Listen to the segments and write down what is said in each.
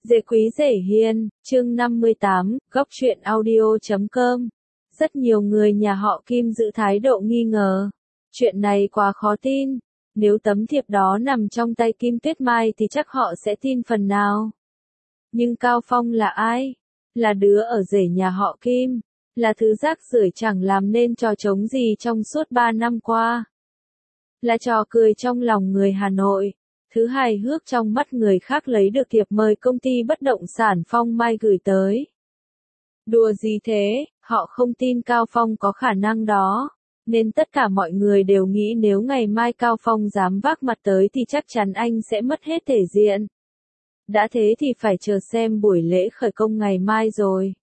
Dễ quý dễ hiền, chương 58, góc truyện audio.com. Rất nhiều người nhà họ Kim giữ thái độ nghi ngờ. Chuyện này quá khó tin. Nếu tấm thiệp đó nằm trong tay Kim Tuyết Mai thì chắc họ sẽ tin phần nào. Nhưng Cao Phong là ai? Là đứa ở rể nhà họ Kim. Là thứ rác rưởi chẳng làm nên trò trống gì trong suốt 3 năm qua. Là trò cười trong lòng người Hà Nội. Thứ hài hước trong mắt người khác lấy được thiệp mời công ty bất động sản Phong Mai gửi tới. Đùa gì thế, họ không tin Cao Phong có khả năng đó. Nên tất cả mọi người đều nghĩ nếu ngày mai Cao Phong dám vác mặt tới thì chắc chắn anh sẽ mất hết thể diện. Đã thế thì phải chờ xem buổi lễ khởi công ngày mai rồi.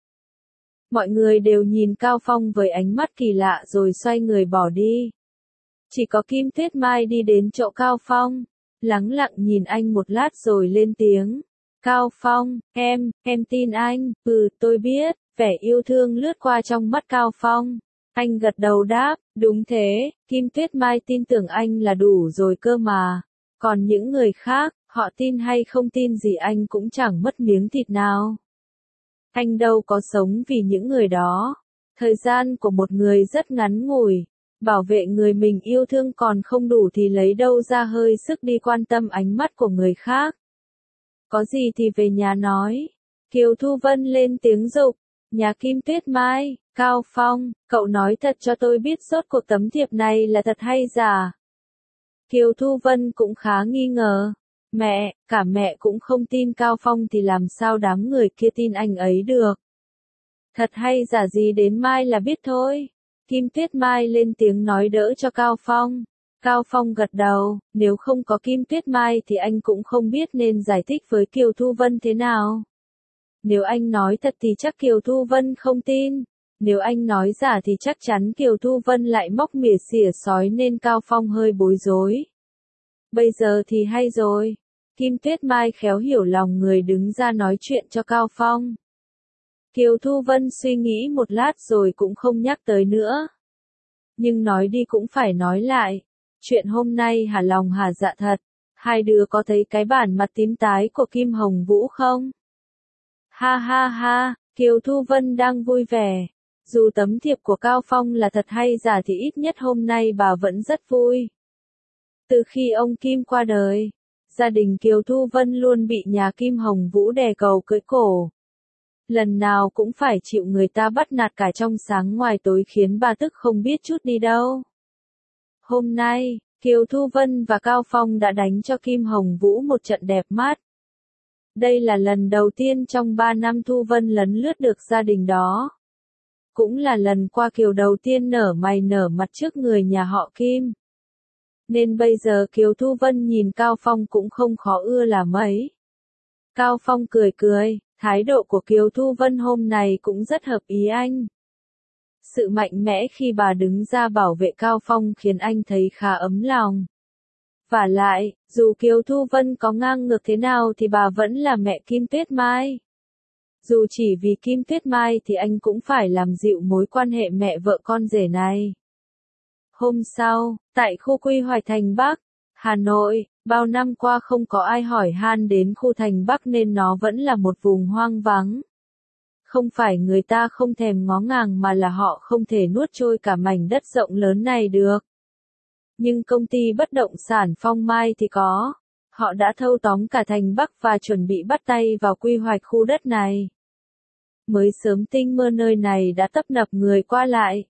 Mọi người đều nhìn Cao Phong với ánh mắt kỳ lạ rồi xoay người bỏ đi. Chỉ có Kim Tuyết Mai đi đến chỗ Cao Phong, lắng lặng nhìn anh một lát rồi lên tiếng. Cao Phong, em tin anh, tôi biết, vẻ yêu thương lướt qua trong mắt Cao Phong. Anh gật đầu đáp, đúng thế, Kim Tuyết Mai tin tưởng anh là đủ rồi cơ mà. Còn những người khác, họ tin hay không tin gì anh cũng chẳng mất miếng thịt nào. Anh đâu có sống vì những người đó. Thời gian của một người rất ngắn ngủi. Bảo vệ người mình yêu thương còn không đủ thì lấy đâu ra hơi sức đi quan tâm ánh mắt của người khác. Có gì thì về nhà nói. Kiều Thu Vân lên tiếng giục. Nhà Kim Tuyết Mai, Cao Phong, cậu nói thật cho tôi biết rốt cuộc tấm thiệp này là thật hay giả. Kiều Thu Vân cũng khá nghi ngờ. Cả mẹ cũng không tin Cao Phong thì làm sao đám người kia tin anh ấy được. Thật hay giả gì đến mai là biết thôi. Kim Tuyết Mai lên tiếng nói đỡ cho Cao Phong. Cao Phong gật đầu, nếu không có Kim Tuyết Mai thì anh cũng không biết nên giải thích với Kiều Thu Vân thế nào. Nếu anh nói thật thì chắc Kiều Thu Vân không tin. Nếu anh nói giả thì chắc chắn Kiều Thu Vân lại móc mỉa xỉa sói nên Cao Phong hơi bối rối. Bây giờ thì hay rồi. Kim Tuyết Mai khéo hiểu lòng người đứng ra nói chuyện cho Cao Phong. Kiều Thu Vân suy nghĩ một lát rồi cũng không nhắc tới nữa. Nhưng nói đi cũng phải nói lại. Chuyện hôm nay hả lòng hả dạ thật. Hai đứa có thấy cái bản mặt tím tái của Kim Hồng Vũ không? Ha ha ha, Kiều Thu Vân đang vui vẻ. Dù tấm thiệp của Cao Phong là thật hay giả thì ít nhất hôm nay bà vẫn rất vui. Từ khi ông Kim qua đời, gia đình Kiều Thu Vân luôn bị nhà Kim Hồng Vũ đè cầu cưỡi cổ. Lần nào cũng phải chịu người ta bắt nạt cả trong sáng ngoài tối khiến bà tức không biết chút đi đâu. Hôm nay, Kiều Thu Vân và Cao Phong đã đánh cho Kim Hồng Vũ một trận đẹp mắt. Đây là lần đầu tiên trong 3 năm Thu Vân lấn lướt được gia đình đó. Cũng là lần qua Kiều đầu tiên nở mày nở mặt trước người nhà họ Kim. Nên bây giờ Kiều Thu Vân nhìn Cao Phong cũng không khó ưa là mấy. Cao Phong cười cười, thái độ của Kiều Thu Vân hôm nay cũng rất hợp ý anh. Sự mạnh mẽ khi bà đứng ra bảo vệ Cao Phong khiến anh thấy khá ấm lòng. Vả lại, dù Kiều Thu Vân có ngang ngược thế nào thì bà vẫn là mẹ Kim Tuyết Mai. Dù chỉ vì Kim Tuyết Mai thì anh cũng phải làm dịu mối quan hệ mẹ vợ con rể này. Hôm sau, tại khu quy hoạch Thành Bắc, Hà Nội, bao năm qua không có ai hỏi han đến khu Thành Bắc nên nó vẫn là một vùng hoang vắng. Không phải người ta không thèm ngó ngàng mà là họ không thể nuốt trôi cả mảnh đất rộng lớn này được. Nhưng công ty bất động sản Phong Mai thì có. Họ đã thâu tóm cả Thành Bắc và chuẩn bị bắt tay vào quy hoạch khu đất này. Mới sớm tinh mơ nơi này đã tấp nập người qua lại.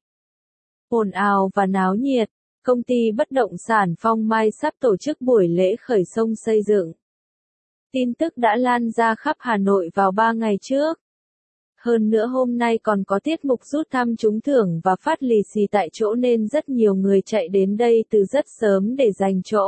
Ồn ào và náo nhiệt, công ty bất động sản Phong Mai sắp tổ chức buổi lễ khởi công xây dựng. Tin tức đã lan ra khắp Hà Nội vào 3 ngày trước. Hơn nữa hôm nay còn có tiết mục rút thăm trúng thưởng và phát lì xì tại chỗ nên rất nhiều người chạy đến đây từ rất sớm để giành chỗ.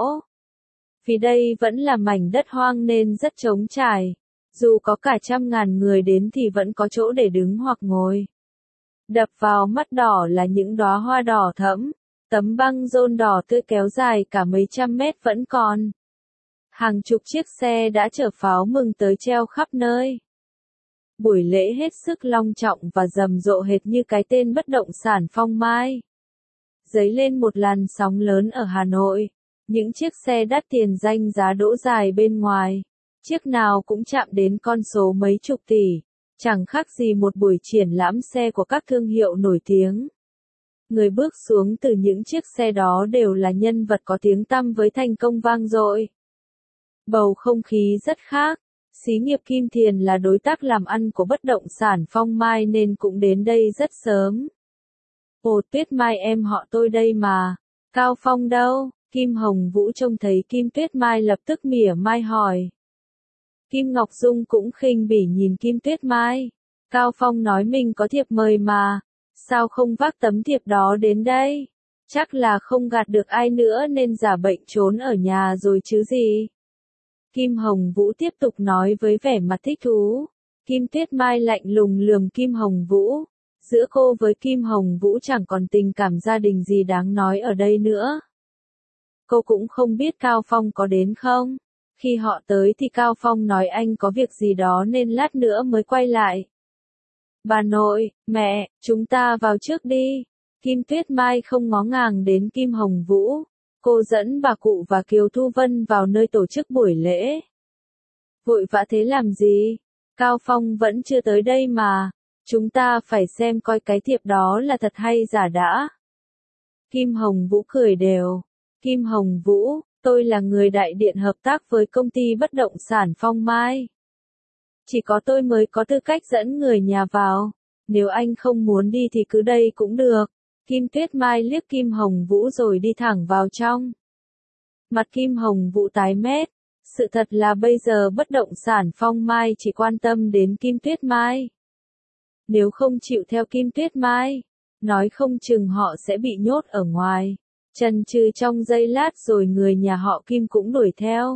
Vì đây vẫn là mảnh đất hoang nên rất trống trải. Dù có cả trăm ngàn người đến thì vẫn có chỗ để đứng hoặc ngồi. Đập vào mắt đỏ là những đóa hoa đỏ thẫm, tấm băng rôn đỏ tươi kéo dài cả mấy trăm mét vẫn còn. Hàng chục chiếc xe đã chở pháo mừng tới treo khắp nơi. Buổi lễ hết sức long trọng và rầm rộ hệt như cái tên bất động sản Phong Mai. Dấy lên một làn sóng lớn ở Hà Nội. Những chiếc xe đắt tiền danh giá đỗ dài bên ngoài. chiếc nào cũng chạm đến con số mấy chục tỷ, chẳng khác gì một buổi triển lãm xe của các thương hiệu nổi tiếng. Người bước xuống từ những chiếc xe đó đều là nhân vật có tiếng tăm với thành công vang dội. Bầu không khí rất khác. Xí nghiệp Kim Thiền là đối tác làm ăn của bất động sản Phong Mai nên cũng đến đây rất sớm. Ồ, Tuyết Mai em họ tôi đây mà. Cao Phong đâu? Kim Hồng Vũ trông thấy Kim Tuyết Mai lập tức mỉa mai hỏi. Kim Ngọc Dung cũng khinh bỉ nhìn Kim Tuyết Mai. Cao Phong nói mình có thiệp mời mà. Sao không vác tấm thiệp đó đến đây? Chắc là không gạt được ai nữa nên giả bệnh trốn ở nhà rồi chứ gì. Kim Hồng Vũ tiếp tục nói với vẻ mặt thích thú. Kim Tuyết Mai lạnh lùng lườm Kim Hồng Vũ. Giữa cô với Kim Hồng Vũ chẳng còn tình cảm gia đình gì đáng nói ở đây nữa. Cô cũng không biết Cao Phong có đến không. Khi họ tới thì Cao Phong nói anh có việc gì đó nên lát nữa mới quay lại. Bà nội, mẹ, chúng ta vào trước đi. Kim Tuyết Mai không ngó ngàng đến Kim Hồng Vũ. Cô dẫn bà cụ và Kiều Thu Vân vào nơi tổ chức buổi lễ. Vội vã thế làm gì? Cao Phong vẫn chưa tới đây mà. Chúng ta phải xem coi cái thiệp đó là thật hay giả đã. Kim Hồng Vũ cười đều. Kim Hồng Vũ, tôi là người đại diện hợp tác với công ty bất động sản Phong Mai. Chỉ có tôi mới có tư cách dẫn người nhà vào. Nếu anh không muốn đi thì cứ đây cũng được. Kim Tuyết Mai liếc Kim Hồng Vũ rồi đi thẳng vào trong. Mặt Kim Hồng Vũ tái mét. Sự thật là bây giờ bất động sản Phong Mai chỉ quan tâm đến Kim Tuyết Mai. Nếu không chịu theo Kim Tuyết Mai, nói không chừng họ sẽ bị nhốt ở ngoài. Chần chừ trong giây lát rồi người nhà họ Kim cũng đuổi theo.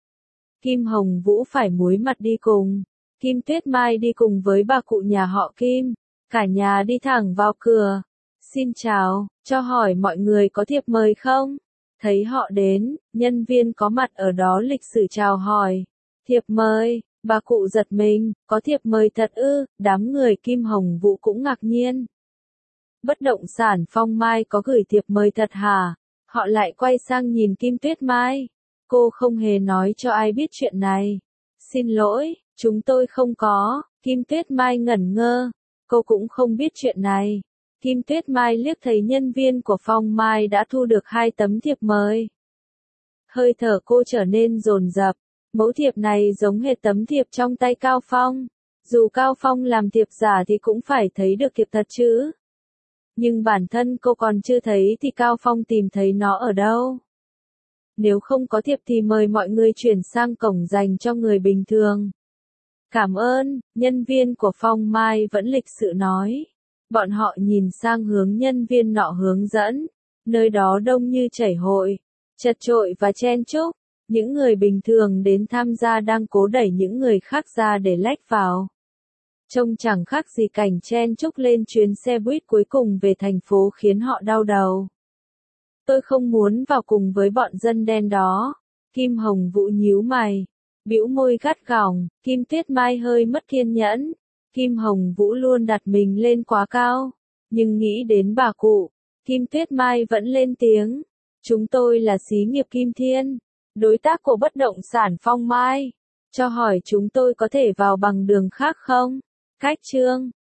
Kim Hồng Vũ phải muối mặt đi cùng. Kim Tuyết Mai đi cùng với bà cụ nhà họ Kim. Cả nhà đi thẳng vào cửa. Xin chào, cho hỏi mọi người có thiệp mời không? Thấy họ đến, nhân viên có mặt ở đó lịch sự chào hỏi. Thiệp mời, bà cụ giật mình, có thiệp mời thật ư? Đám người Kim Hồng Vũ cũng ngạc nhiên. Bất động sản Phong Mai có gửi thiệp mời thật hả? Họ lại quay sang nhìn Kim Tuyết Mai. Cô không hề nói cho ai biết chuyện này. Xin lỗi, chúng tôi không có. Kim Tuyết Mai ngẩn ngơ. Cô cũng không biết chuyện này. Kim Tuyết Mai liếc thấy nhân viên của Phong Mai đã thu được 2 tấm thiệp mời. Hơi thở cô trở nên dồn dập. Mẫu thiệp này giống hệt tấm thiệp trong tay Cao Phong. Dù Cao Phong làm thiệp giả thì cũng phải thấy được thiệp thật chứ. Nhưng bản thân cô còn chưa thấy thì Cao Phong tìm thấy nó ở đâu. Nếu không có thiệp thì mời mọi người chuyển sang cổng dành cho người bình thường. Cảm ơn, nhân viên của Phong Mai vẫn lịch sự nói. Bọn họ nhìn sang hướng nhân viên nọ hướng dẫn. Nơi đó đông như chảy hội, chật chội và chen chúc. Những người bình thường đến tham gia đang cố đẩy những người khác ra để lách vào. Trông chẳng khác gì cảnh chen chúc lên chuyến xe buýt cuối cùng về thành phố khiến họ đau đầu. Tôi không muốn vào cùng với bọn dân đen đó. Kim Hồng Vũ nhíu mày, bĩu môi gắt gỏng. Kim Tuyết Mai hơi mất kiên nhẫn. Kim Hồng Vũ luôn đặt mình lên quá cao. Nhưng nghĩ đến bà cụ, Kim Tuyết Mai vẫn lên tiếng. Chúng tôi là xí nghiệp Kim Thiên, đối tác của bất động sản Phong Mai. Cho hỏi chúng tôi có thể vào bằng đường khác không? Cách chương